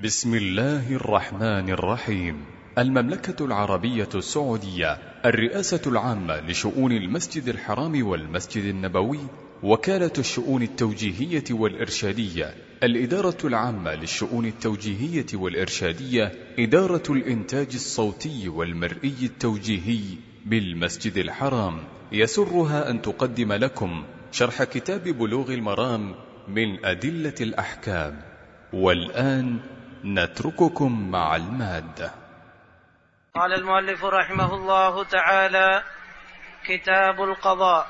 بسم الله الرحمن الرحيم. المملكة العربية السعودية، الرئاسة العامة لشؤون المسجد الحرام والمسجد النبوي، وكالة الشؤون التوجيهية والإرشادية، الإدارة العامة للشؤون التوجيهية والإرشادية، إدارة الإنتاج الصوتي والمرئي التوجيهي بالمسجد الحرام، يسرها أن تقدم لكم شرح كتاب بلوغ المرام من أدلة الأحكام. والآن نترككم مع المادة. قال المؤلف رحمه الله تعالى: كتاب القضاء.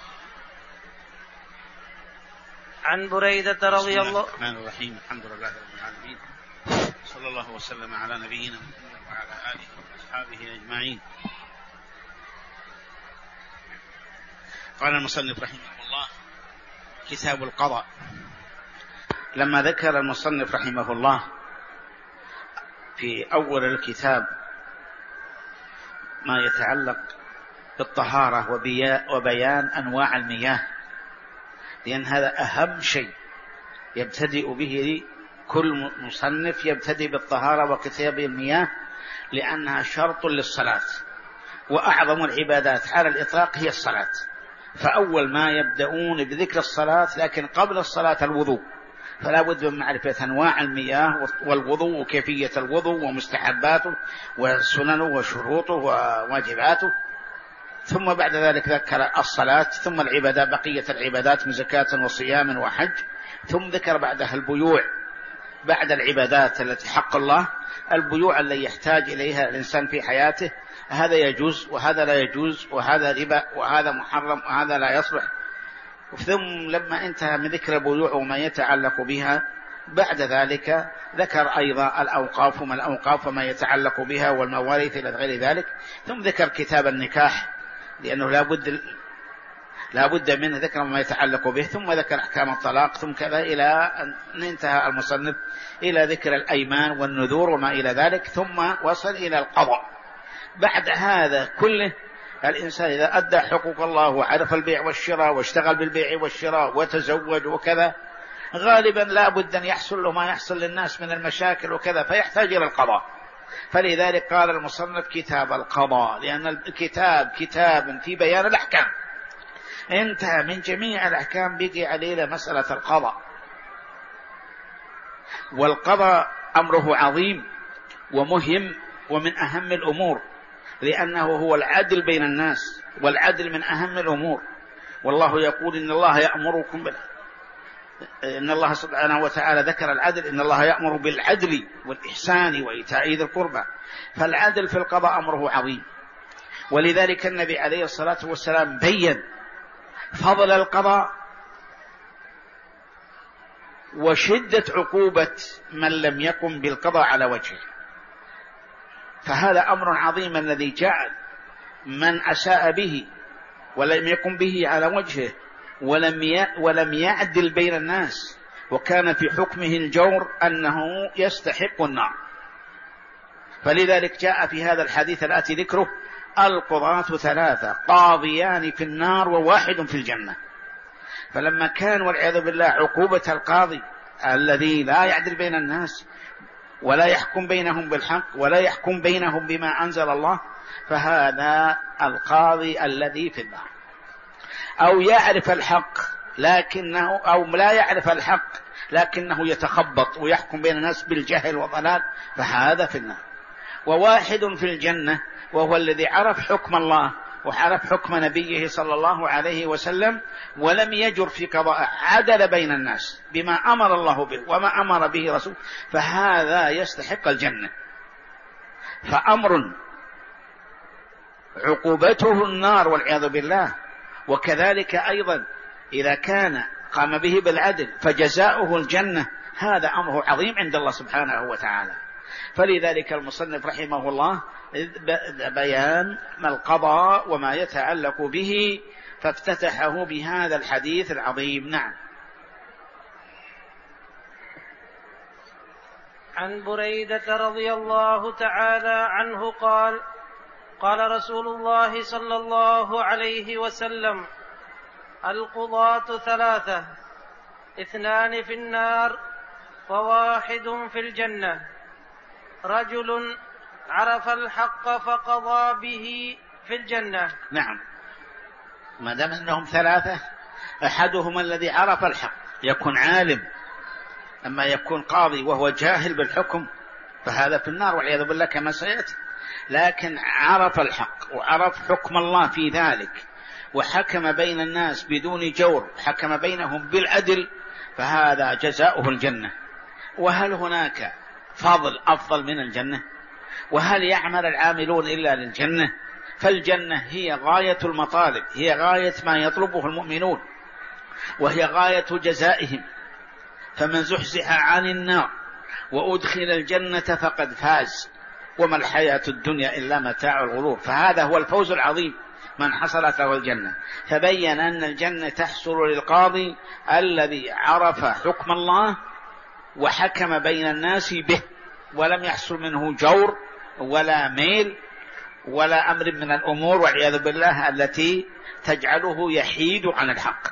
عن بريدة رضي الله الرحمن الرحيم. الحمد لله رب العالمين، صلى الله وسلم على نبينا محمد وعلى آله وأصحابه أجمعين. قال المصنف رحمه الله: كتاب القضاء. لما ذكر المصنف رحمه الله في أول الكتاب ما يتعلق بالطهارة وبيان أنواع المياه، لأن هذا أهم شيء يبتدئ به كل مصنف، يبتدئ بالطهارة وكتاب المياه، لأنها شرط للصلاة، وأعظم العبادات على الإطلاق هي الصلاة. فأول ما يبدأون بذكر الصلاة، لكن قبل الصلاة الوضوء، فلا بد من معرفة أنواع المياه والوضوء وكيفية الوضوء ومستحباته وسننه وشروطه وواجباته. ثم بعد ذلك ذكر الصلاة، ثم العبادة، بقية العبادات من زكاة وصيام وحج، ثم ذكر بعدها البيوع بعد العبادات التي حق الله، البيوع التي يحتاج إليها الإنسان في حياته، هذا يجوز وهذا لا يجوز، وهذا ربا وهذا محرم وهذا لا يصلح. ثم لما انتهى من ذكر البيوع وما يتعلق بها، بعد ذلك ذكر أيضا الأوقاف وما الأوقاف وما يتعلق بها والمواريث إلى غير ذلك. ثم ذكر كتاب النكاح، لأنه لا بد منه ذكر ما يتعلق به. ثم ذكر أحكام الطلاق، ثم كذا إلى أن انتهى المصنف إلى ذكر الأيمان والنذور وما إلى ذلك، ثم وصل إلى القضاء. بعد هذا كله الإنسان إذا أدى حقوق الله وعرف البيع والشراء واشتغل بالبيع والشراء وتزوج وكذا، غالبا لا بد أن يحصل له ما يحصل للناس من المشاكل وكذا، فيحتاج إلى القضاء. فلذلك قال المصنف كتاب القضاء، لأن الكتاب كتاب في بيان الأحكام، انتهى من جميع الأحكام، بقي عليه مسألة القضاء. والقضاء أمره عظيم ومهم ومن أهم الأمور، لأنه هو العدل بين الناس، والعدل من أهم الأمور. والله يقول إن الله يأمركم إن الله سبحانه وتعالى ذكر العدل، إن الله يأمر بالعدل والإحسان وإيتاء ذي القربى. فالعدل في القضاء أمره عظيم، ولذلك النبي عليه الصلاة والسلام بين فضل القضاء وشدة عقوبة من لم يقم بالقضاء على وجهه. فهذا أمر عظيم الذي جعل من أساء به ولم يقم به على وجهه ولم يعدل بين الناس وكان في حكمه الجور أنه يستحق النار. فلذلك جاء في هذا الحديث الآتي ذكره: القضاة ثلاثة، قاضيان في النار وواحد في الجنة. فلما كان والعياذ بالله عقوبة القاضي الذي لا يعدل بين الناس ولا يحكم بينهم بالحق ولا يحكم بينهم بما أنزل الله، فهذا القاضي الذي في النار. أو يعرف الحق لكنه، أو لا يعرف الحق لكنه يتخبط ويحكم بين الناس بالجهل والضلال، فهذا في النار. وواحد في الجنة، وهو الذي عرف حكم الله وعرف حكم نبيه صلى الله عليه وسلم ولم يجر في قضاء، عدل بين الناس بما أمر الله به وما أمر به رسوله، فهذا يستحق الجنة. فأمر عقوبته النار والعياذ بالله، وكذلك أيضا إذا كان قام به بالعدل فجزاؤه الجنة، هذا أمره عظيم عند الله سبحانه وتعالى. فلذلك المصنف رحمه الله بيان ما القضاء وما يتعلق به، فافتتحه بهذا الحديث العظيم. نعم. عن بريدة رضي الله تعالى عنه قال: قال رسول الله صلى الله عليه وسلم: القضاة ثلاثة، 2 في النار وواحد في الجنة، رجل عرف الحق فقضى به في الجنة. نعم، ما دام أنهم ثلاثة، أحدهم الذي عرف الحق يكون عالم، أما يكون قاضي وهو جاهل بالحكم فهذا في النار والعياذ بالله كما سيأتي. لكن عرف الحق وعرف حكم الله في ذلك وحكم بين الناس بدون جور، حكم بينهم بالعدل، فهذا جزاؤه الجنة. وهل هناك فضل أفضل من الجنة؟ وهل يعمل العاملون إلا للجنة؟ فالجنة هي غاية المطالب، هي غاية ما يطلبه المؤمنون، وهي غاية جزائهم. فمن زحزح عن النار وأدخل الجنة فقد فاز، وما الحياة الدنيا إلا متاع الغرور. فهذا هو الفوز العظيم من حصلت له الجنة. فبين أن الجنة تحصل للقاضي الذي عرف حكم الله وحكم بين الناس به، ولم يحصل منه جور ولا ميل ولا أمر من الأمور والعياذ بالله التي تجعله يحيد عن الحق.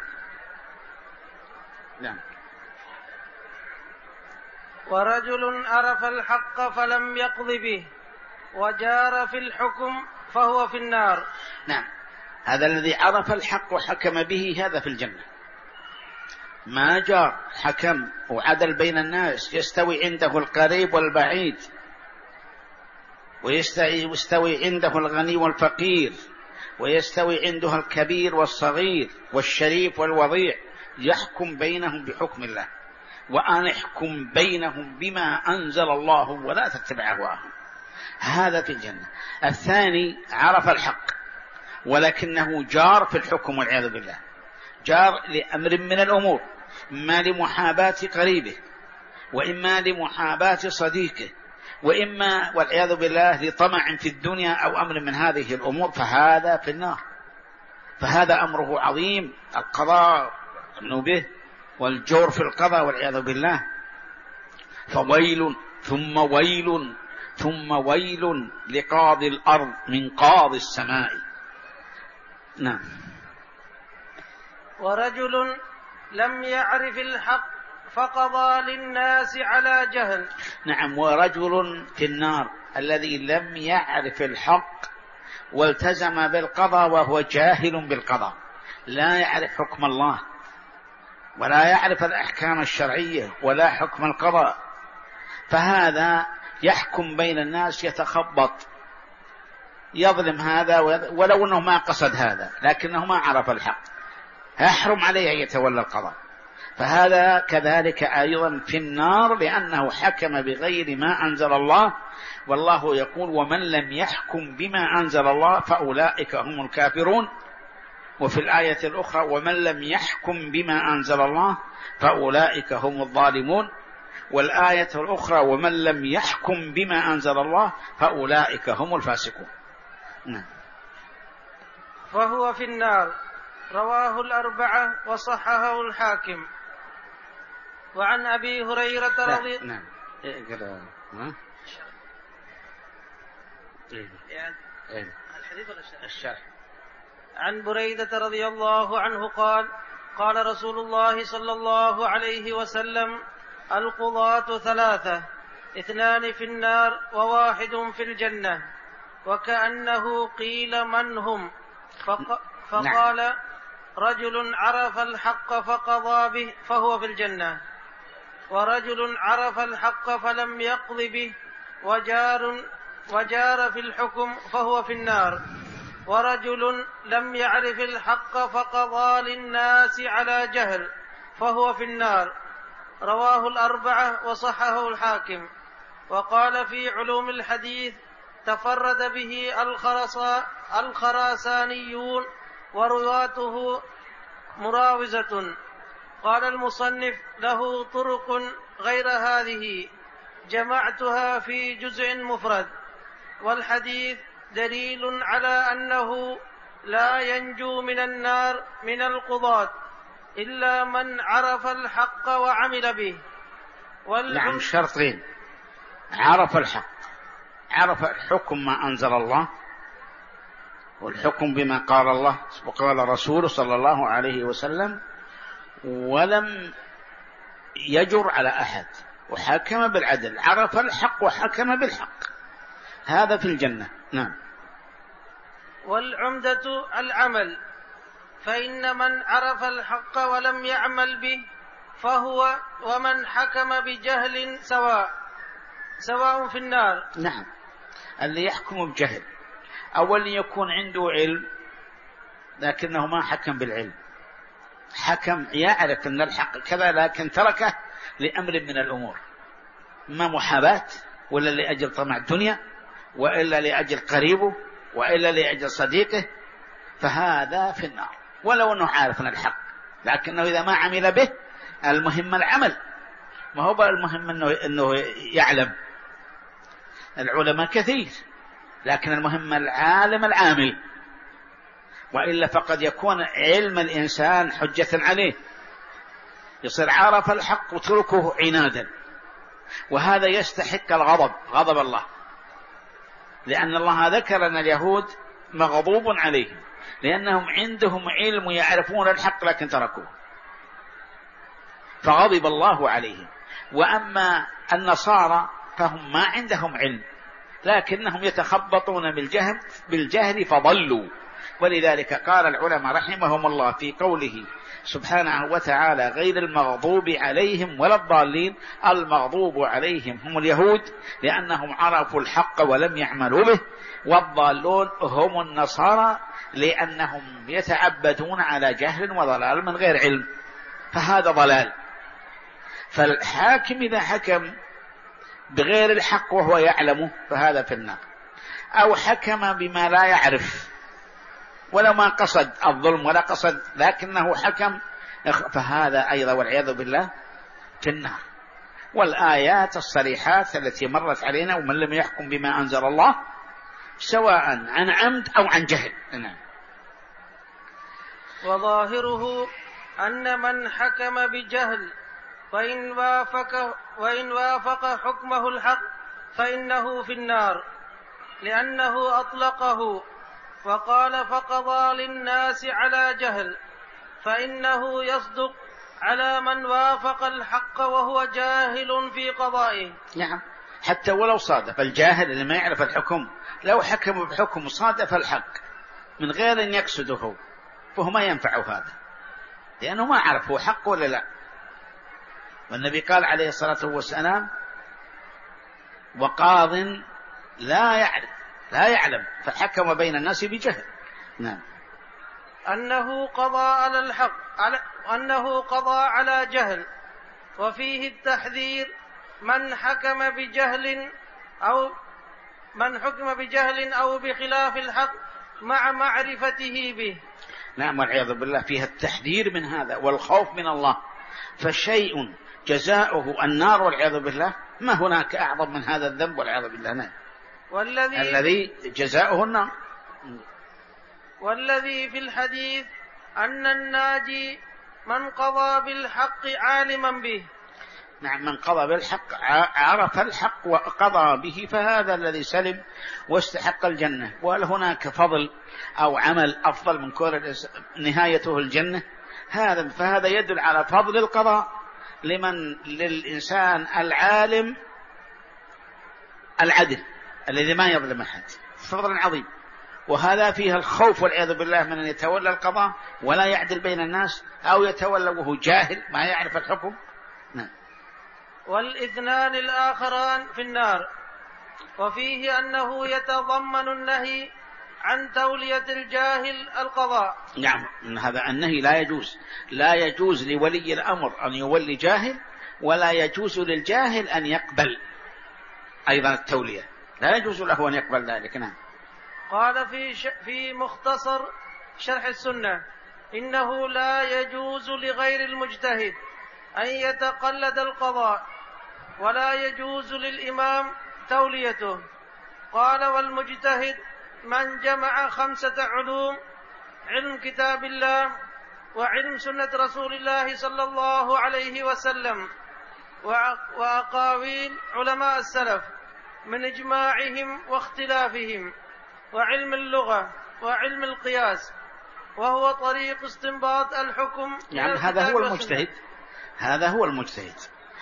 نعم. ورجل عرف الحق فلم يقض به وجار في الحكم فهو في النار. نعم، هذا الذي عرف الحق وحكم به هذا في الجنة. ما جار، حكم وعدل بين الناس، يستوي عنده القريب والبعيد، ويستوي عنده الغني والفقير، ويستوي عنده الكبير والصغير والشريف والوضيع، يحكم بينهم بحكم الله. وأن احكم بينهم بما أنزل الله ولا تتبع أهواءهم، هذا في الجنة. الثاني عرف الحق ولكنه جار في الحكم والعياذ بالله، جار لأمر من الأمور، إما لمحاباة قريبه، وإما لمحاباة صديقه، وإما والعياذ بالله لطمع في الدنيا أو أمر من هذه الأمور، فهذا في النار. فهذا أمره عظيم، القضاء به والجور في القضاء والعياذ بالله. فويل ثم ويل ثم ويل لقاضي الأرض من قاضي السماء. نعم. ورجل لم يعرف الحق فقضى للناس على جهل. نعم، ورجل في النار الذي لم يعرف الحق والتزم بالقضاء وهو جاهل بالقضاء، لا يعرف حكم الله ولا يعرف الأحكام الشرعية ولا حكم القضاء، فهذا يحكم بين الناس، يتخبط، يظلم هذا ولو أنه ما قصد هذا، لكنه ما عرف الحق، يحرم عليه أن يتولى القضاء. فهذا كذلك أيضا في النار، لأنه حكم بغير ما أنزل الله، والله يقول: ومن لم يحكم بما أنزل الله فأولئك هم الكافرون. وفي الآية الأخرى: ومن لم يحكم بما أنزل الله فأولئك هم الظالمون. والآية الأخرى: ومن لم يحكم بما أنزل الله فأولئك هم الفاسقون. فهو في النار. رواه الأربعة وصححه الحاكم. وعن أبي هريرة رضي الله عنه عن بريدة رضي الله عنه قال: قال رسول الله صلى الله عليه وسلم: القضاة ثلاثة، 2 في النار و1 في الجنة. وكأنه قيل: من هم؟ فقال: رجل عرف الحق فقضى به فهو في الجنة، ورجل عرف الحق فلم يقض به وجار في الحكم فهو في النار، ورجل لم يعرف الحق فقضى للناس على جهل فهو في النار. رواه الأربعة وصححه الحاكم. وقال في علوم الحديث: تفرد به الخراسانيون ورواته مراوزة. قال المصنف: له طرق غير هذه جمعتها في جزء مفرد. والحديث دليل على أنه لا ينجو من النار من القضاة إلا من عرف الحق وعمل به. نعم، شرطين: عرف الحق، عرف حكم ما أنزل الله والحكم بما قال الله وقال رسوله صلى الله عليه وسلم، ولم يجر على أحد وحكم بالعدل، عرف الحق وحكم بالحق، هذا في الجنة. نعم. والعمدة العمل، فإن من عرف الحق ولم يعمل به فهو ومن حكم بجهل سواء في النار. نعم. اللي يحكم بجهل، أولا يكون عنده علم لكنه ما حكم بالعلم، حكم يعرف أن الحق كذا لكن تركه لأمر من الأمور، ما محاباة ولا لأجل طمع الدنيا وإلا لأجل قريبه وإلا لأجل صديقه، فهذا في النار ولو أنه عارف أن الحق، لكنه إذا ما عمل به، المهم العمل، ما هو المهم أنه يعلم. العلماء كثير لكن المهم العالم العامل، وإلا فقد يكون علم الإنسان حجة عليه، يصير عارف الحق وتركه عنادا، وهذا يستحق الغضب، غضب الله، لأن الله ذكر أن اليهود مغضوب عليهم لأنهم عندهم علم ويعرفون الحق لكن تركوه، فغضب الله عليهم. وأما النصارى فهم ما عندهم علم لكنهم يتخبطون بالجهل فضلوا، ولذلك قال العلماء رحمهم الله في قوله سبحانه وتعالى غير المغضوب عليهم ولا الضالين، المغضوب عليهم هم اليهود لأنهم عرفوا الحق ولم يعملوا به، والضالون هم النصارى لأنهم يتعبدون على جهل وضلال من غير علم، فهذا ضلال. فالحاكم إذا حكم بغير الحق وهو يعلمه فهذا في النار، أو حكم بما لا يعرف ولا ما قصد الظلم ولا قصد لكنه حكم، فهذا أيضا والعياذ بالله في النار. والآيات الصريحات التي مرت علينا ومن لم يحكم بما أنزل الله سواء عن عمد أو عن جهل. نعم. وظاهره أن من حكم بجهل وإن وافق حكمه الحق فإنه في النار، لأنه أطلقه وقال فقضى للناس على جهل، فإنه يصدق على من وافق الحق وهو جاهل في قضائه. نعم. حتى ولو صادف الجاهل اللي ما يعرف الحكم، لو حكم بحكم صادف الحق من غير أن يقصده فهو ما ينفع هذا، لأنه ما عرف هو حق ولا لا. والنبي قال عليه الصلاة والسلام وقاض لا يعلم فحكم بين الناس بجهل. نعم. أنه قضى على جهل، وفيه التحذير من حكم بجهل أو بخلاف الحق مع معرفته به. نعم. والعياذ بالله فيها التحذير من هذا والخوف من الله، فشيء جزاؤه النار والعياذ بالله، ما هناك أعظم من هذا الذنب والعياذ بالله. نعم. الذي جزاؤه النار. والذي في الحديث أن الناجي من قضى بالحق عالما به. نعم. من قضى بالحق عرف الحق وقضى به فهذا الذي سلم واستحق الجنة. وهل هناك فضل أو عمل أفضل من كون نهايته الجنة؟ فهذا يدل على فضل القضاء للإنسان العالم العدل الذي ما يظلم أحد، فضل عظيم. وهذا فيها الخوف والعياذ بالله من أن يتولى القضاء ولا يعدل بين الناس، أو يتولى وهو جاهل ما يعرف الحكم. نعم. والاثنان الآخران في النار، وفيه أنه يتضمن النهي عن تولية الجاهل القضاء. نعم. من هذا النهي لا يجوز لولي الأمر أن يولي جاهل، ولا يجوز للجاهل أن يقبل أيضا التولية، لا يجوز له أن يقبل ذلك. نعم. قال في مختصر شرح السنة إنه لا يجوز لغير المجتهد أن يتقلد القضاء، ولا يجوز للإمام توليته. قال والمجتهد من جمع 5 علوم: علم كتاب الله، وعلم سنة رسول الله صلى الله عليه وسلم، وأقاويل علماء السلف من إجماعهم واختلافهم، وعلم اللغة، وعلم القياس، وهو طريق استنباط الحكم. يعني هذا هو المجتهد.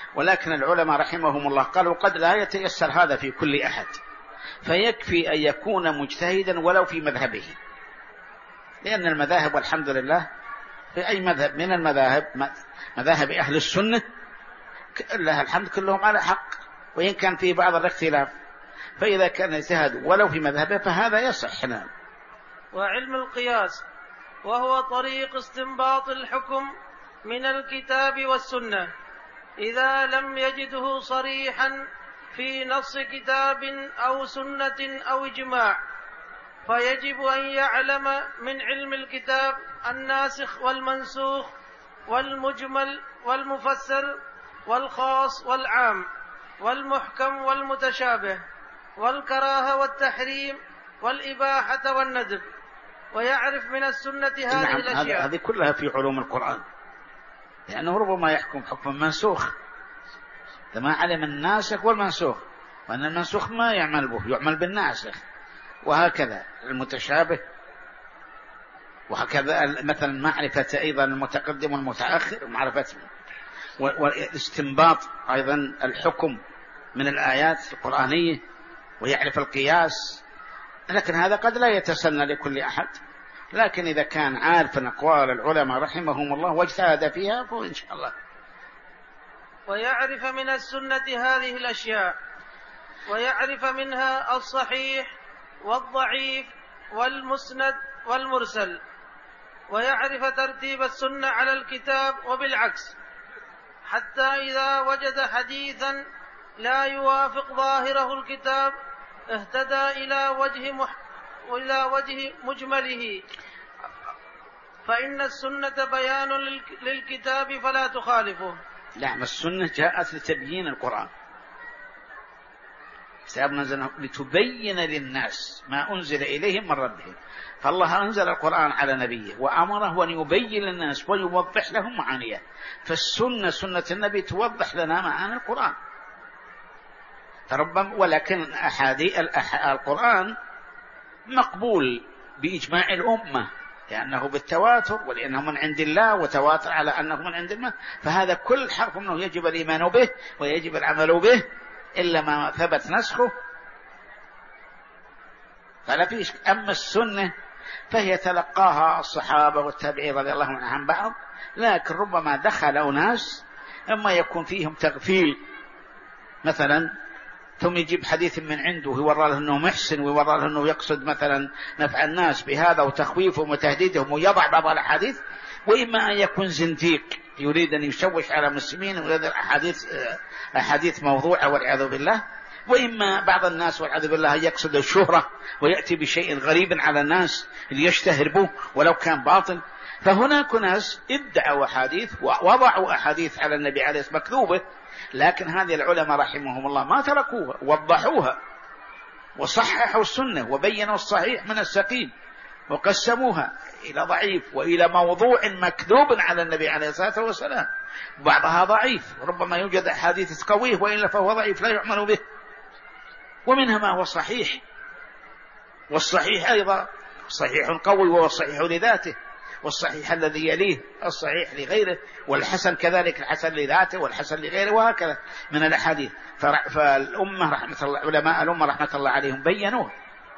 ولكن العلماء رحمهم الله قالوا قد لا يتيسر هذا في كل أحد، فيكفي أن يكون مجتهدا ولو في مذهبه، لأن المذاهب والحمد لله في أي مذهب من المذاهب مذاهب أهل السنة لها الحمد كلهم على حق، وإن كان في بعض الاختلاف، فإذا كان يجتهد ولو في مذهبه فهذا يصح. نعم. وعلم القياس وهو طريق استنباط الحكم من الكتاب والسنة إذا لم يجده صريحا في نص كتاب أو سنة أو إجماع، فيجب أن يعلم من علم الكتاب الناسخ والمنسوخ والمجمل والمفسر والخاص والعام والمحكم والمتشابه والكراهة والتحريم والإباحة والندب، ويعرف من السنة هذه الأشياء. هذه كلها في علوم القرآن، لأنه ربما يحكم حكم منسوخ، لما علم الناسخ والمنسوخ، وأن المنسوخ ما يعمل به، يعمل بالناسخ، وهكذا المتشابه، وهكذا مثلا معرفة أيضا المتقدم والمتأخر، معرفة والاستنباط أيضا الحكم من الآيات القرآنية، ويعرف القياس. لكن هذا قد لا يتسنى لكل أحد، لكن إذا كان عارفا أقوال العلماء رحمهم الله واجتهد فيها فإن شاء الله. ويعرف من السنة هذه الأشياء، ويعرف منها الصحيح والضعيف والمسند والمرسل، ويعرف ترتيب السنة على الكتاب وبالعكس، حتى إذا وجد حديثا لا يوافق ظاهره الكتاب اهتدى إلى وجه مجمله، فإن السنة بيان للكتاب فلا تخالفه. نعم، السنة جاءت لتبيين القرآن، كتاب نزل لتبين للناس ما أنزل إليهم من ربهم، فالله أنزل القرآن على نبيه وأمره أن يبين للناس ويوضح لهم معانيه، فالسنة سنة النبي توضح لنا معاني القرآن. فربما ولكن القرآن مقبول بإجماع الأمة، لأنه بالتواتر، ولأنه من عند الله وتواتر على أنه من عند الله، فهذا كل حرف منه يجب الإيمان به ويجب العمل به إلا ما ثبت نسخه فلا فيش. أما السنة فهي تلقاها الصحابة والتابعين رضي الله عنهم عن بعض، لكن ربما دخل أناس أما يكون فيهم تغفيل مثلا، ثم يجيب حديث من عنده ويورى له أنه محسن ويورى له أنه يقصد مثلا نفع الناس بهذا وتخويفهم وتهديدهم ويضع بعض الأحاديث، وإما أن يكون زنديق يريد أن يشوش على المسلمين ويريد أحاديث موضوعة والعياذ بالله، وإما بعض الناس والعياذ بالله يقصد الشهرة ويأتي بشيء غريب على الناس ليشتهر به ولو كان باطل. فهناك ناس ادعوا أحاديث ووضعوا أحاديث على النبي عليه الصلاة والسلام مكذوبة، لكن هذه العلماء رحمهم الله ما تركوها، وضحوها وصححوا السنة وبينوا الصحيح من السقيم، وقسموها إلى ضعيف وإلى موضوع مكذوب على النبي عليه الصلاة والسلام، بعضها ضعيف، ربما يوجد أحاديث قوية وإلا فهو ضعيف لا يعمل به، ومنها ما هو صحيح، والصحيح أيضا صحيح قوي وهو الصحيح لذاته، والصحيح الذي يليه الصحيح لغيره، والحسن كذلك الحسن لذاته والحسن لغيره، وهكذا من الأحاديث. فالأمة رحمة الله، علماء الأمة رحمة الله عليهم بينوه،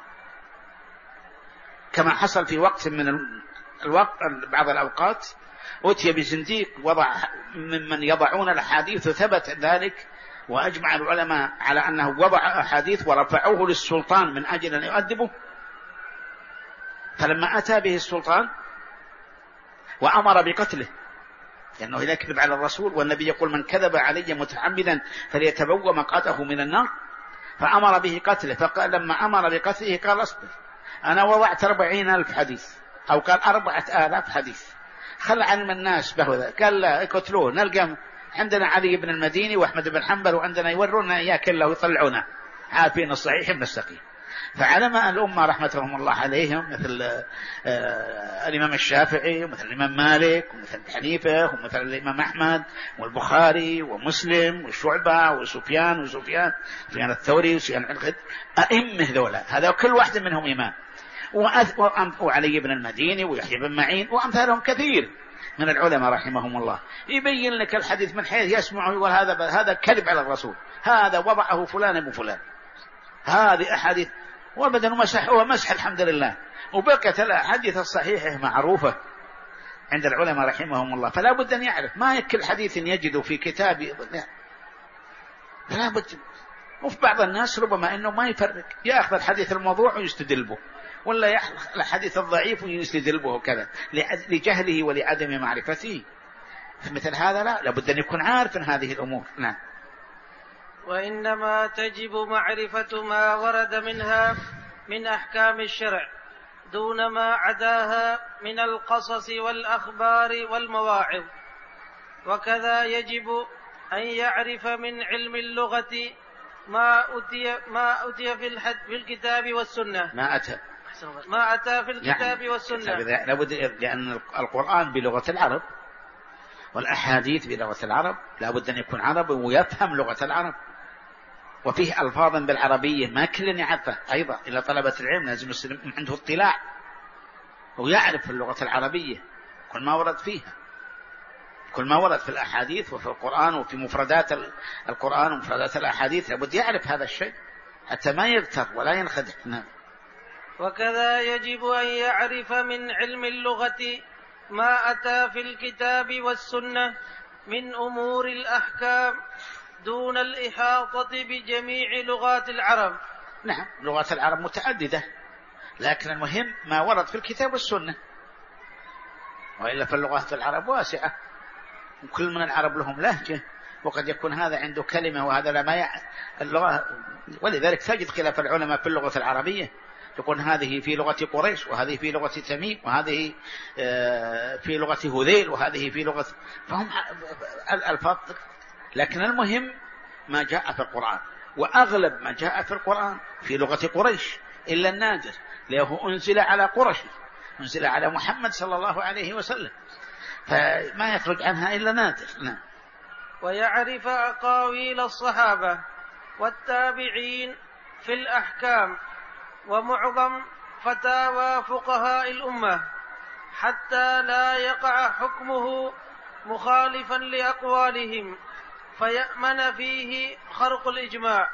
كما حصل في وقت من بعض الأوقات أتي بزنديق وضع ممن يضعون الأحاديث ثبت ذلك، وأجمع العلماء على أنه وضع أحاديث ورفعوه للسلطان من أجل أن يؤدبه، فلما أتى به السلطان وأمر بقتله، لأنه يكذب على الرسول، والنبي يقول من كذب علي متعمدا فليتبوأ مقعده من النار، فأمر به قتله. فقال لما أمر بقتله قال اصبر، أنا وضعت 40,000 حديث أو قال 4,000 حديث، خل علم الناس بهذا، قال لا اقتلوه، نلقى عندنا علي بن المديني وأحمد بن حنبل وعندنا يورونا إياه كله ويطلعونه عارفين الصحيح من السقيم. فعلماء الأمة رحمتهم الله عليهم مثل الإمام الشافعي ومثل الإمام مالك ومثل حنيفة ومثل الإمام أحمد والبخاري ومسلم وشعبة وسفيان الثوري وسفيان الخد، أئمة ذولا، هذا كل واحد منهم إمام، وعلي بن المديني ويحيى بن معين وأمثالهم كثير. من العلماء رحمهم الله يبين لك الحديث من حيث يسمعه يقول هذا كذب على الرسول، هذا وضعه فلان ابو فلان، هذه أحاديث وابدا مسحوها مسح الحمد لله، وبقت الأحاديث الصحيحة معروفة عند العلماء رحمهم الله. فلا بد أن يعرف، ما كل حديث يجده في كتاب لا بد. وفي بعض الناس ربما أنه ما يفرق، يأخذ الحديث الموضوع ويستدل به، ولا يأخذ الحديث الضعيف ويستدل به كذا لجهله ولعدم معرفته. مثل هذا لا بد أن يكون عارف هذه الأمور. نعم. وإنما تجب معرفة ما ورد منها من أحكام الشرع دون ما عداها من القصص والأخبار والمواعظ. وكذا يجب أن يعرف من علم اللغة ما أتي في الكتاب والسنة، ما أتى في الكتاب والسنة، لابد، لأن القرآن بلغة العرب والأحاديث بلغة العرب، لابد أن يكون عربي ويفهم لغة العرب، وفيه ألفاظا بالعربية ما كل يعرفه أيضا إلا طلبة العلم، لازم يصير عنده اطلاع ويعرف اللغة العربية كل ما ورد فيها، كل ما ورد في الأحاديث وفي القرآن وفي مفردات القرآن ومفردات الأحاديث، لابد يعرف هذا الشيء حتى ما يغتر ولا ينخدع. وكذا يجب أن يعرف من علم اللغة ما أتى في الكتاب والسنة من أمور الأحكام دون الإحاطة بجميع لغات العرب. نعم، لغات العرب متعددة، لكن المهم ما ورد في الكتاب والسنة، وإلا فاللغات العرب واسعة، وكل من العرب لهم لهجة، وقد يكون هذا عنده كلمة وهذا لا ما اللغة. ولذلك تجد خلاف العلماء في اللغة العربية، تكون هذه في لغة قريش، وهذه في لغة تميم، وهذه في لغة هذيل، وهذه في لغة، فهم الألفاظ. لكن المهم ما جاء في القرآن، وأغلب ما جاء في القرآن في لغة قريش إلا النادر، لأنه أنزل على قرش، أنزل على محمد صلى الله عليه وسلم، فما يخرج عنها إلا نادر. نعم. ويعرف أقاويل الصحابة والتابعين في الأحكام ومعظم فتاوى فقهاء الأمة حتى لا يقع حكمه مخالفا لأقوالهم فيأمن فيه خرق الإجماع.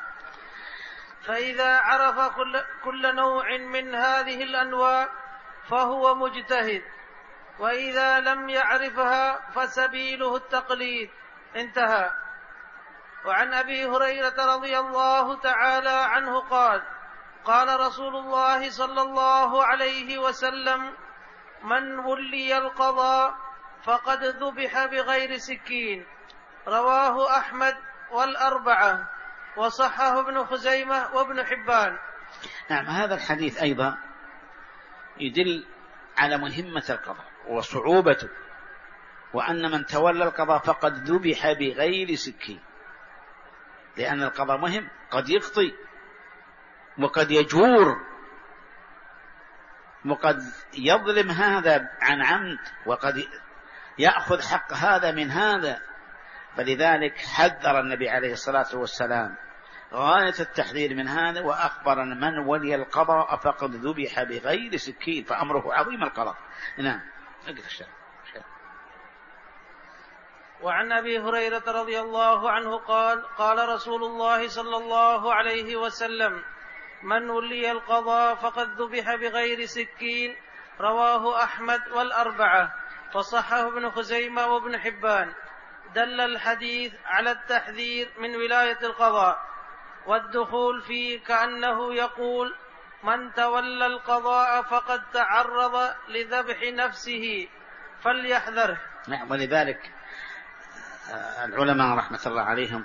فإذا عرف كل نوع من هذه الأنواع فهو مجتهد، وإذا لم يعرفها فسبيله التقليد. انتهى. وعن أبي هريرة رضي الله تعالى عنه قال: قال رسول الله صلى الله عليه وسلم: من ولي القضاء فقد ذبح بغير سكين. رواه أحمد والأربعة، وصححه ابن خزيمة وابن حبان. نعم، هذا الحديث أيضا يدل على مهمة القضاء وصعوبته، وأن من تولى القضاء فقد ذبح بغير سكين، لأن القضاء مهم، قد يخطئ وقد يجور وقد يظلم هذا عن عمد، وقد يأخذ حق هذا من هذا. فلذلك حذر النبي عليه الصلاة والسلام غاية التحذير من هذا، وأخبر أن من ولي القضاء فقد ذبح بغير سكين، فأمره عظيم القضاء. نعم. وعن أبي هريرة رضي الله عنه قال: قال رسول الله صلى الله عليه وسلم: من ولي القضاء فقد ذبح بغير سكين. رواه أحمد والأربعة، وصححه ابن خزيمة وابن حبان. دل الحديث على التحذير من ولاية القضاء والدخول فيه، كأنه يقول: من تولى القضاء فقد تعرض لذبح نفسه فليحذره. نعم. ولذلك العلماء رحمة الله عليهم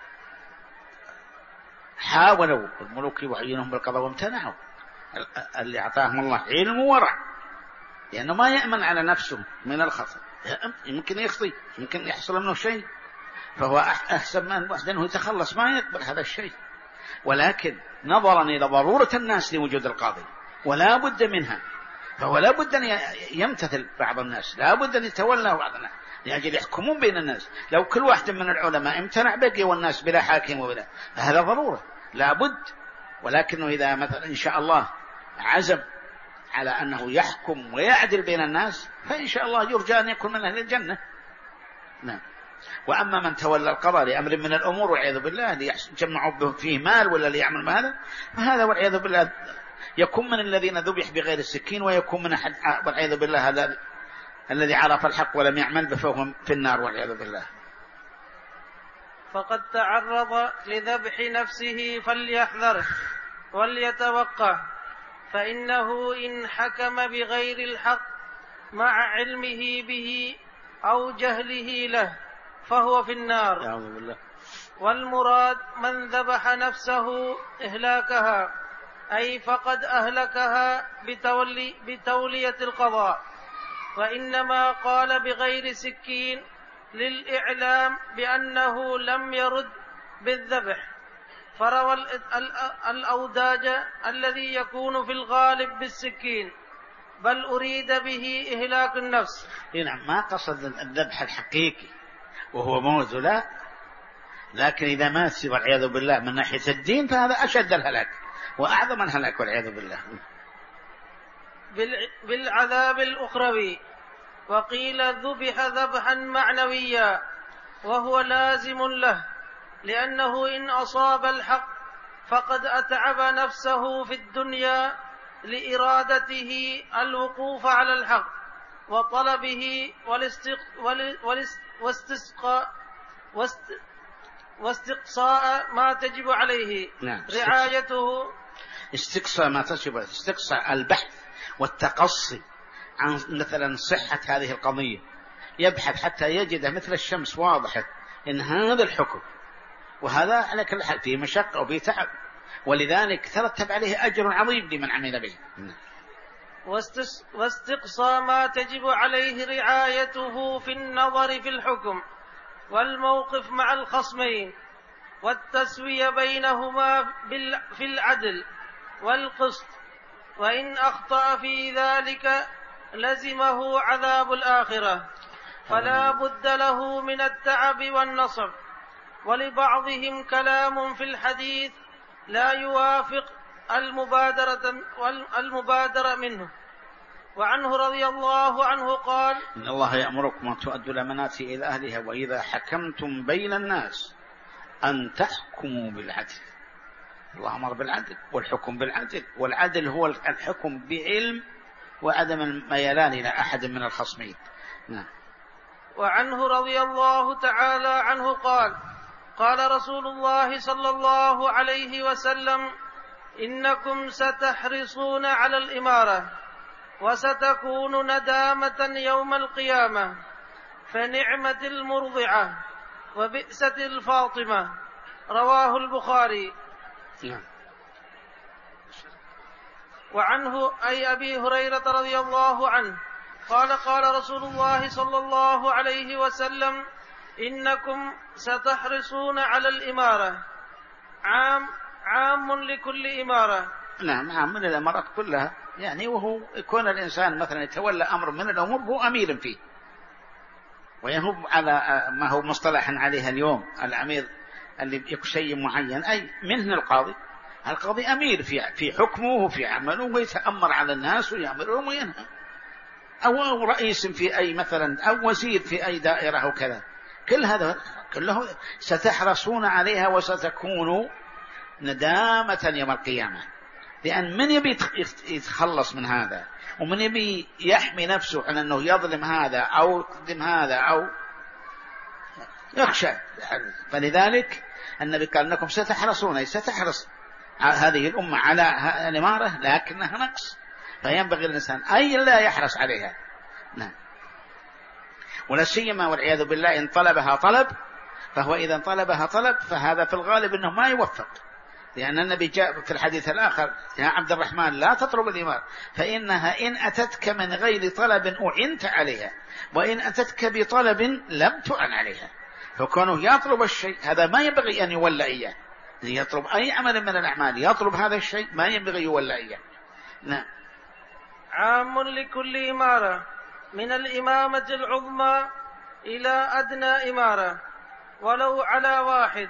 حاولوا الملوك يعينهم بالقضاء وامتنعوا، اللي أعطاهم الله علم وورع، لأنه ما يأمن على نفسه من الخطأ، يمكن يخطئ، يمكن يحصل منه شيء، فهو أحسن من واحد أنه يتخلص، ما يقبل هذا الشيء. ولكن نظرا إلى ضرورة الناس لوجود القاضي ولا بد منها، فهو لا بد أن يمتثل بعض الناس، لا بد أن يتولى بعض الناس لأجل يحكمون بين الناس. لو كل واحد من العلماء امتنع بقي والناس بلا حاكم وبلا، فهذا ضرورة لا بد. ولكنه إذا مثلا إن شاء الله عزم على أنه يحكم ويعدل بين الناس فإن شاء الله يرجى أن يكون من أهل الجنة. نعم. وأما من تولى القضاء لأمر من الأمور والعياذ بالله ليجمعوا فيه مال ولا ليعمل ماله، فهذا والعياذ بالله يكون من الذين ذبح بغير السكين، ويكون من أحد والعياذ بالله هذا الذي عرف الحق ولم يعمل فهو في النار والعياذ بالله. فقد تعرض لذبح نفسه فليحذره وليتوقع، فإنه إن حكم بغير الحق مع علمه به أو جهله له فهو في النار. أعوذ بالله. والمراد من ذبح نفسه إهلاكها، أي فقد أهلكها بتولية القضاء، وإنما قال بغير سكين للإعلام بأنه لم يرد بالذبح، فروى الأوداج الذي يكون في الغالب بالسكين، بل أريد به إهلاك النفس. نعم، ما قصد الذبح الحقيقي وهو موت، لا، لكن إذا مات والعياذ بالله من ناحية الدين فهذا أشد الهلاك وأعظم الهلاك والعياذ بالله. بالعذاب الأخروي. وقيل ذبح ذبحا معنويا وهو لازم له، لأنه إن أصاب الحق فقد أتعب نفسه في الدنيا لإرادته الوقوف على الحق وطلبه واستقصاء ما تجب عليه. نعم. رعايته استقصاء ما تجب، استقصاء البحث والتقصي عن مثلا صحة هذه القضية، يبحث حتى يجد مثل الشمس واضحة إن هذا الحكم، وهذا على كل حال فيه مشقة وفيه تعب، ولذلك ترتب عليه أجر عظيم لمن عمل به. واستقصى ما تجب عليه رعايته في النظر في الحكم والموقف مع الخصمين، والتسوية بينهما في العدل والقسط، وإن أخطأ في ذلك لزمه عذاب الآخرة، فلا بد له من التعب والنصب. ولبعضهم كلام في الحديث لا يوافق المبادرة منه. وعنه رضي الله عنه قال: إن الله يأمركم أن تؤدوا الأمانات إلى أهلها وإذا حكمتم بين الناس أن تحكموا بالعدل. الله أمر بالعدل والحكم بالعدل، والعدل هو الحكم بعلم وعدم الميلان إلى أحد من الخصمين. نعم. وعنه رضي الله تعالى عنه قال: قال رسول الله صلى الله عليه وسلم: إنكم ستحرصون على الإمارة وستكون ندامة يوم القيامة، فنعمة المرضعة وبئسة الفاطمة. رواه البخاري. وعنه أي أبي هريرة رضي الله عنه قال: قال رسول الله صلى الله عليه وسلم: إنكم ستحرصون على الإمارة. عام لكل إمارة. نعم، عام من الإمارات كلها، يعني وهو يكون الإنسان مثلا يتولى أمر من الأمور هو أمير فيه، ويهب على ما هو مصطلحا عليها اليوم الأمير اللي يكون شيء معين، أي منه القاضي أمير في حكمه وفي عمله، ويتأمر على الناس ويأمرهم وينهى، أو رئيس في أي مثلا أو وزير في أي دائرة أو كذا. كل هذا كله ستحرصون عليها وستكون ندامة يوم القيامة، لأن من يبي يتخلص من هذا، ومن يبي يحمي نفسه عن أنه يظلم هذا أو يظلم هذا أو يخشى. فلذلك النبي قال: أنكم ستحرصون، ستحرص هذه الأمة على الإمارة لكنها نقص، فينبغي الإنسان أي لا يحرص عليها. نعم. ولا سيما والعياذ بالله إن طلبها طلب، فهو إذا طلبها طلب فهذا في الغالب أنه ما يوفق، لأن النبي جاء في الحديث الآخر: يا عبد الرحمن لا تطلب الإمارة فإنها إن أتتك من غير طلب أعنت عليها، وإن أتتك بطلب لم تعن عليها. فكونه يطلب الشيء هذا ما ينبغي أن يولى إياه، يطلب أي عمل من الأعمال يطلب هذا الشيء ما ينبغي يولى إياه. نعم. عام لكل إمارة، من الإمامة العظمى إلى أدنى إمارة ولو على واحد،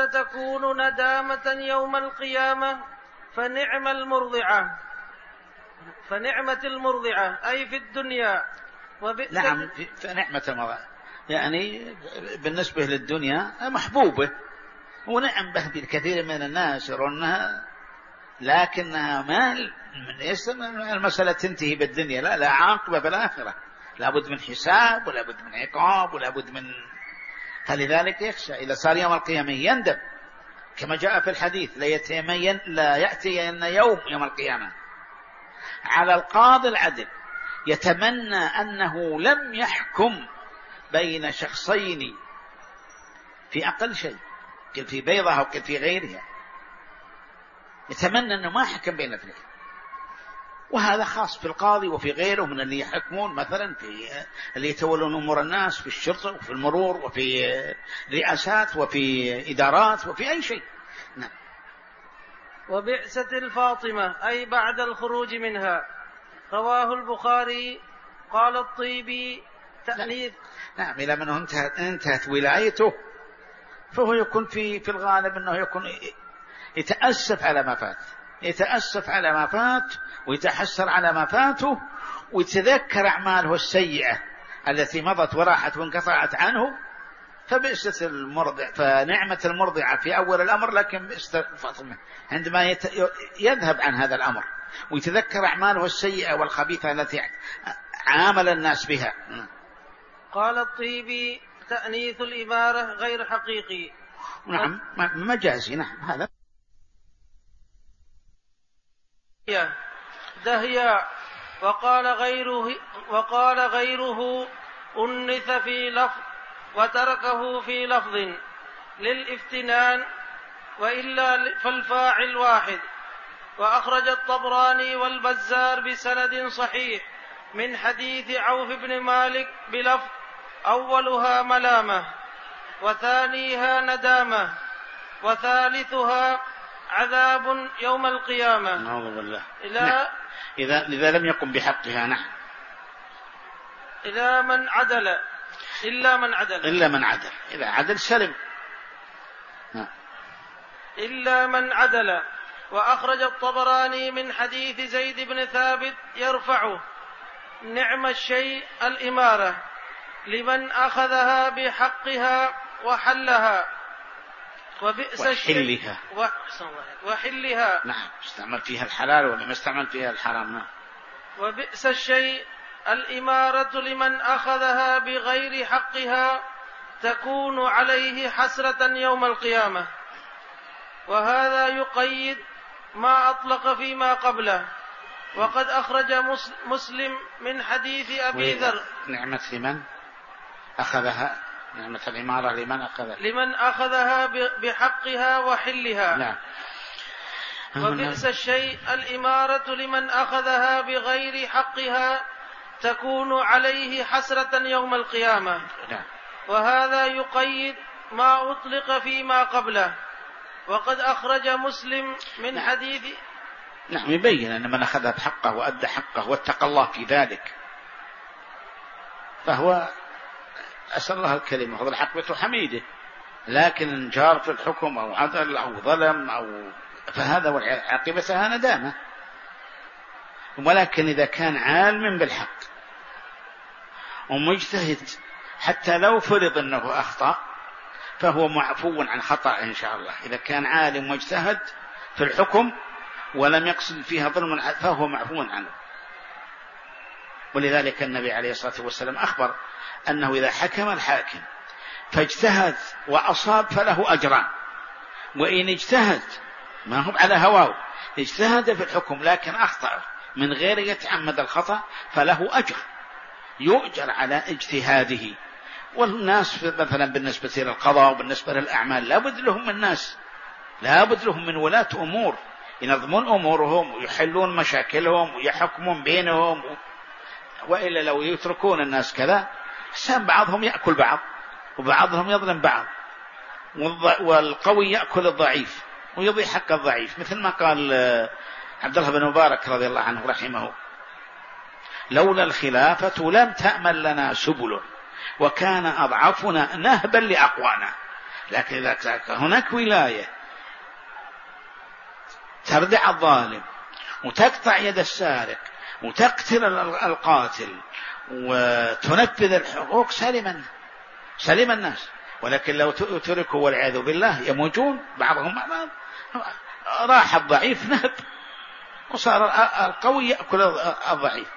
وستكون ندامة يوم القيامة، فنعم المرضعة. فنعمة المرضعة أي في الدنيا نعم فنعمة المرضعة يعني بالنسبة للدنيا محبوبة ونعم به بالكثير من الناس يرونها، لكنها مال المسألة تنتهي بالدنيا، لا عاقبة بالآخرة، لابد من حساب ولابد من عقاب ولابد من، فلذلك يخشى إذا صار يوم القيامة يندم كما جاء في الحديث لا يأتين يوم القيامة على القاضي العدل يتمنى أنه لم يحكم بين شخصين في أقل شيء، قل في بيضها وقل في غيرها، يتمنى أنه ما حكم بين اثنين. وهذا خاص في القاضي وفي غيره من اللي يحكمون، مثلا في اللي يتولون أمور الناس في الشرطة وفي المرور وفي رئاسات وفي إدارات وفي أي شيء. نعم. وبئست الفاطمة أي بعد الخروج منها، رواه البخاري. قال الطيبي تأنيث. نعم إلى من انتهت ولايته فهو يكون في الغالب أنه يكون يتأسف على ما فات، يتأسف على ما فات ويتحسر على ما فاته ويتذكر أعماله السيئة التي مضت وراحت وانقطعت عنه. فبئست المرضع، فنعمة المرضعة في أول الأمر، لكن بئست الفاطمة عندما يذهب عن هذا الأمر ويتذكر أعماله السيئة والخبيثة التي عامل الناس بها. قال الطيبي تأنيث الإمارة غير حقيقي. نعم مجازي. نعم هذا دهيا. وقال غيره أنث في لفظ وتركه في لفظ للافتنان، وإلا فالفاعل واحد. وأخرج الطبراني والبزار بسند صحيح من حديث عوف بن مالك بلفظ أولها ملامة وثانيها ندامة وثالثها عذاب يوم القيامة. نعوذ بالله. إذا لم يقم بحقها. نعم. إلا من عدل إذا عدل سلم. نعم. إلا من عدل. وأخرج الطبراني من حديث زيد بن ثابت يرفعه: نعم الشيء الإمارة لمن أخذها بحقها وحلها، وبئس الشيء وحلها. نعم استعمل فيها الحلال ولم يستعمل فيها الحرام. نعم. وبئس الشيء الإمارة لمن أخذها بغير حقها تكون عليه حسرة يوم القيامة. وهذا يقيد ما أطلق فيما قبله. وقد أخرج مسلم من حديث أبي ذر. نعمة لمن أخذها، نعمة الإمارة لمن أخذها بحقها وحلها. نعم. وبئس الشيء الإمارة لمن أخذها بغير حقها تكون عليه حسرة يوم القيامة. نعم. وهذا يقيد ما أطلق فيما قبله. وقد أخرج مسلم من حديث. نعم يبين أن من أخذها بحقه وأدى حقه واتقى الله في ذلك فهو أسأل الله الكريم وهذا الحق حميده. لكن إن جار في الحكم أو عدل أو ظلم فهذا عاقبتها ندامة. ولكن إذا كان عالم بالحق ومجتهد حتى لو فرض أنه أخطأ فهو معفو عن خطأ إن شاء الله. إذا كان عالم مجتهد في الحكم ولم يقصد فيها ظلم فهو معفو عنه. ولذلك النبي عليه الصلاة والسلام أخبر أنه إذا حكم الحاكم فاجتهد وأصاب فله أجران، وإن اجتهد ما هو على هواه اجتهد في الحكم لكن أخطأ من غير يتعمد الخطأ فله أجر يؤجر على اجتهاده. والناس مثلا بالنسبة للقضاء وبالنسبة للأعمال لابد لهم من ناس، لابد لهم من ولاة أمور ينظمون أمورهم ويحلون مشاكلهم ويحكمون بينهم. وإلا لو يتركون الناس كذا بعضهم يأكل بعض وبعضهم يظلم بعض، والقوي يأكل الضعيف ويضيع حق الضعيف. مثل ما قال عبد الله بن مبارك رضي الله عنه رحمه: لولا الخلافة لم تأمن لنا سبل وكان أضعفنا نهبا لأقوانا. لكن إذا هناك ولاية تردع الظالم وتقطع يد السارق وتقتل القاتل وتنفذ الحقوق سلم الناس. ولكن لو تركوا والعياذ بالله يموجون بعضهم بعضا، راح الضعيف نهب وصار القوي يأكل الضعيف.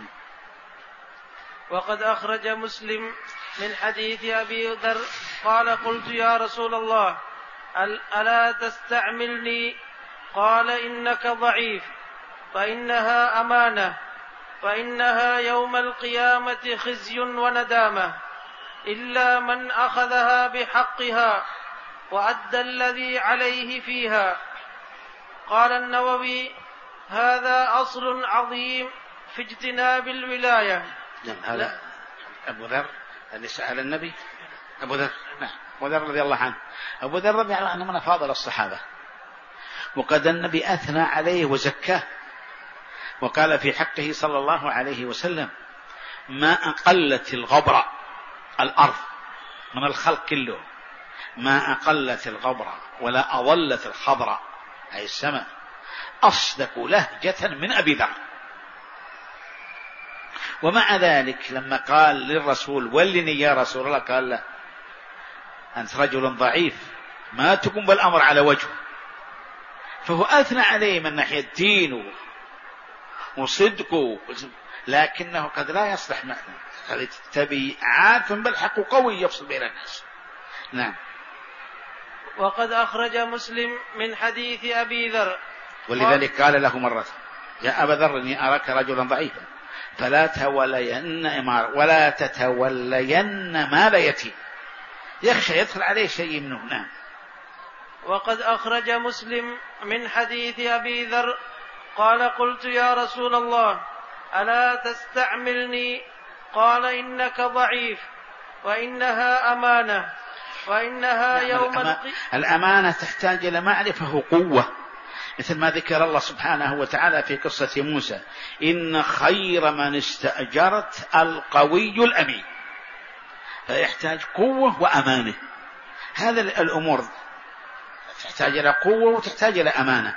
وقد أخرج مسلم من حديث أبي ذر قال قلت يا رسول الله ألا تستعملني؟ قال إنك ضعيف، فإنها أمانة، فإنها يوم القيامة خزي وندامة، إلا من أخذها بحقها وأدى الذي عليه فيها. قال النووي هذا أصل عظيم في اجتناب الولاية. هذا أبو ذر اللي سأل النبي، أبو ذر رضي الله عنه. أبو ذر رضي الله عنه من أفاضل الصحابة، وقد النبي أثنى عليه وزكاه وقال في حقه صلى الله عليه وسلم ما أقلت الغبرة الأرض من الخلق كله، ما أقلت الغبرة ولا أضلت الخضرة أي السماء أصدق لهجة من أبي ذر. ومع ذلك لما قال للرسول ولني يا رسول الله قال له أنت رجل ضعيف ما تقوم بالأمر على وجهه، فهو أثنى عليه من ناحية دينه وصدقه، لكنه قد لا يصلح معنا تبي عارف بالحق وقوي يفصل بين الناس. نعم. وقد أخرج مسلم من حديث أبي ذر ولذلك قال له مرة يا أبا ذر إني أراك رجلا ضعيفا فلا تولين إمارة ولا تتولين مال يتيم، يخشى يدخل عليه شيء منه. نعم. وقد أخرج مسلم من حديث أبي ذر قال قلت يا رسول الله ألا تستعملني؟ قال إنك ضعيف، وإنها أمانة، وإنها يوم الأمانة تحتاج إلى معرفة وقوة، مثل ما ذكر الله سبحانه وتعالى في قصة موسى إن خير من استأجرت القوي الأمين، فيحتاج قوة وأمانة. هذا الأمور تحتاج إلى قوة وتحتاج إلى أمانة.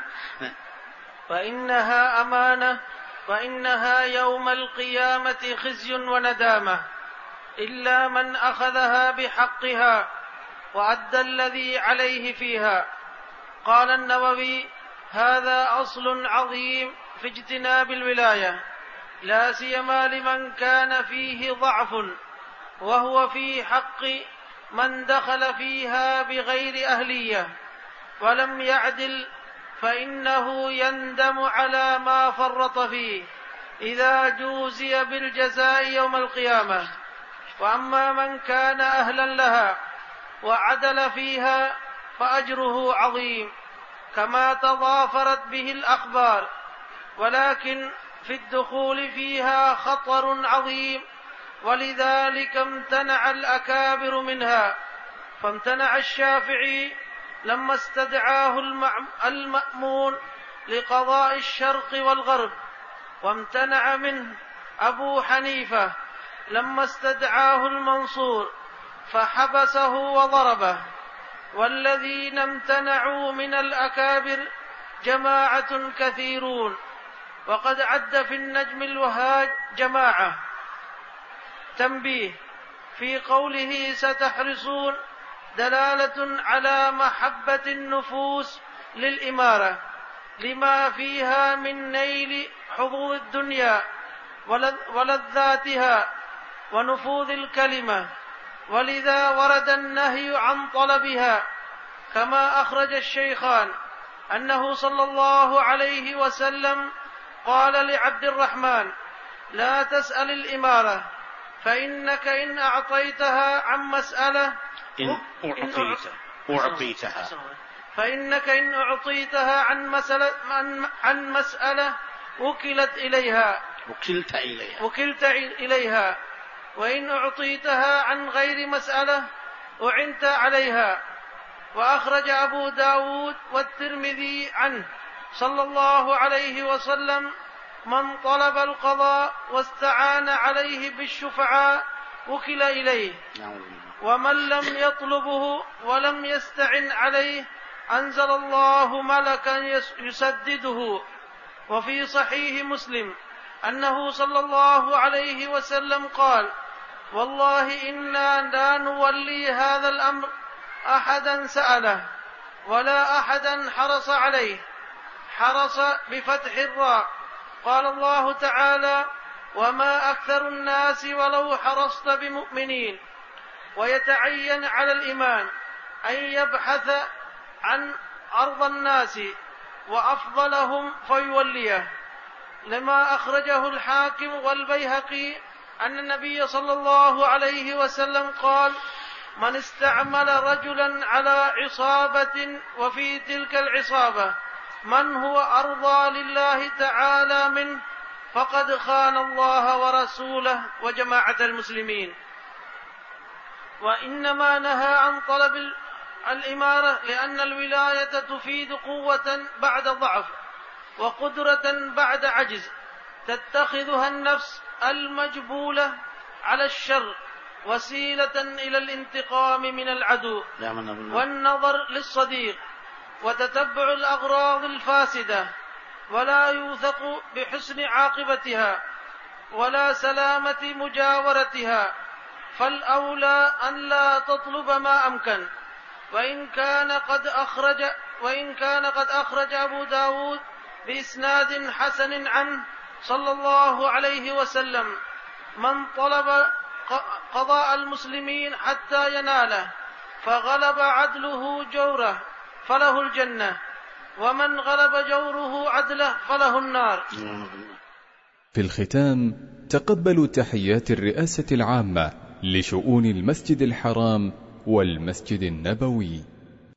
فإنها أمانة، وإنها يوم القيامة خزي وندامة، إلا من أخذها بحقها وأدى الذي عليه فيها. قال النووي هذا أصل عظيم في اجتناب الولاية، لا سيما لمن كان فيه ضعف، وهو في حق من دخل فيها بغير أهلية ولم يعدل، فإنه يندم على ما فرط فيه إذا جوزي بالجزاء يوم القيامة. وأما من كان أهلا لها وعدل فيها فأجره عظيم كما تضافرت به الأخبار، ولكن في الدخول فيها خطر عظيم، ولذلك امتنع الأكابر منها. فامتنع الشافعي لما استدعاه المأمون لقضاء الشرق والغرب، وامتنع منه أبو حنيفة لما استدعاه المنصور فحبسه وضربه. والذين امتنعوا من الأكابر جماعة كثيرون، وقد عد في النجم الوهاج جماعة. تنبيه في قوله ستحرصون دلالة على محبة النفوس للإمارة لما فيها من نيل حظوظ الدنيا ولذاتها ونفوذ الكلمة، ولذا ورد النهي عن طلبها، كما أخرج الشيخان أنه صلى الله عليه وسلم قال لعبد الرحمن لا تسأل الإمارة، فإنك إن أعطيتها عن مسألة فإنك إن أعطيتها عن مسألة وكلت إليها، وإن أعطيتها عن غير مسألة أعنت عليها. وأخرج أبو داود والترمذي عنه صلى الله عليه وسلم من طلب القضاء واستعان عليه بالشفعاء وكل إليه، ومن لم يطلبه ولم يستعن عليه أنزل الله ملكا يسدده. وفي صحيح مسلم أنه صلى الله عليه وسلم قال: والله إنا لا نولي هذا الأمر أحدا سأله ولا أحدا حرص عليه. حرص بفتح الراء. قال الله تعالى: وما أكثر الناس ولو حرصت بمؤمنين. ويتعين على الإمام أن يبحث عن أرض الناس وأفضلهم فيوليه، لما أخرجه الحاكم والبيهقي أن النبي صلى الله عليه وسلم قال: من استعمل رجلا على عصابة وفي تلك العصابة من هو أرضى لله تعالى منه فقد خان الله ورسوله وجماعة المسلمين. وإنما نهى عن طلب الإمارة لأن الولاية تفيد قوة بعد ضعف وقدرة بعد عجز، تتخذها النفس المجبولة على الشر وسيلة إلى الانتقام من العدو والنظر للصديق وتتبع الأغراض الفاسدة، ولا يوثق بحسن عاقبتها ولا سلامة مجاورتها، فالأولى أن لا تطلب ما أمكن. وإن كان قد أخرج أبو داود بإسناد حسن عنه صلى الله عليه وسلم: من طلب قضاء المسلمين حتى يناله فغلب عدله جوره فله الجنة، ومن غلب جوره عدله فله النار. في الختام تقبلوا تحيات الرئاسة العامة لشؤون المسجد الحرام والمسجد النبوي.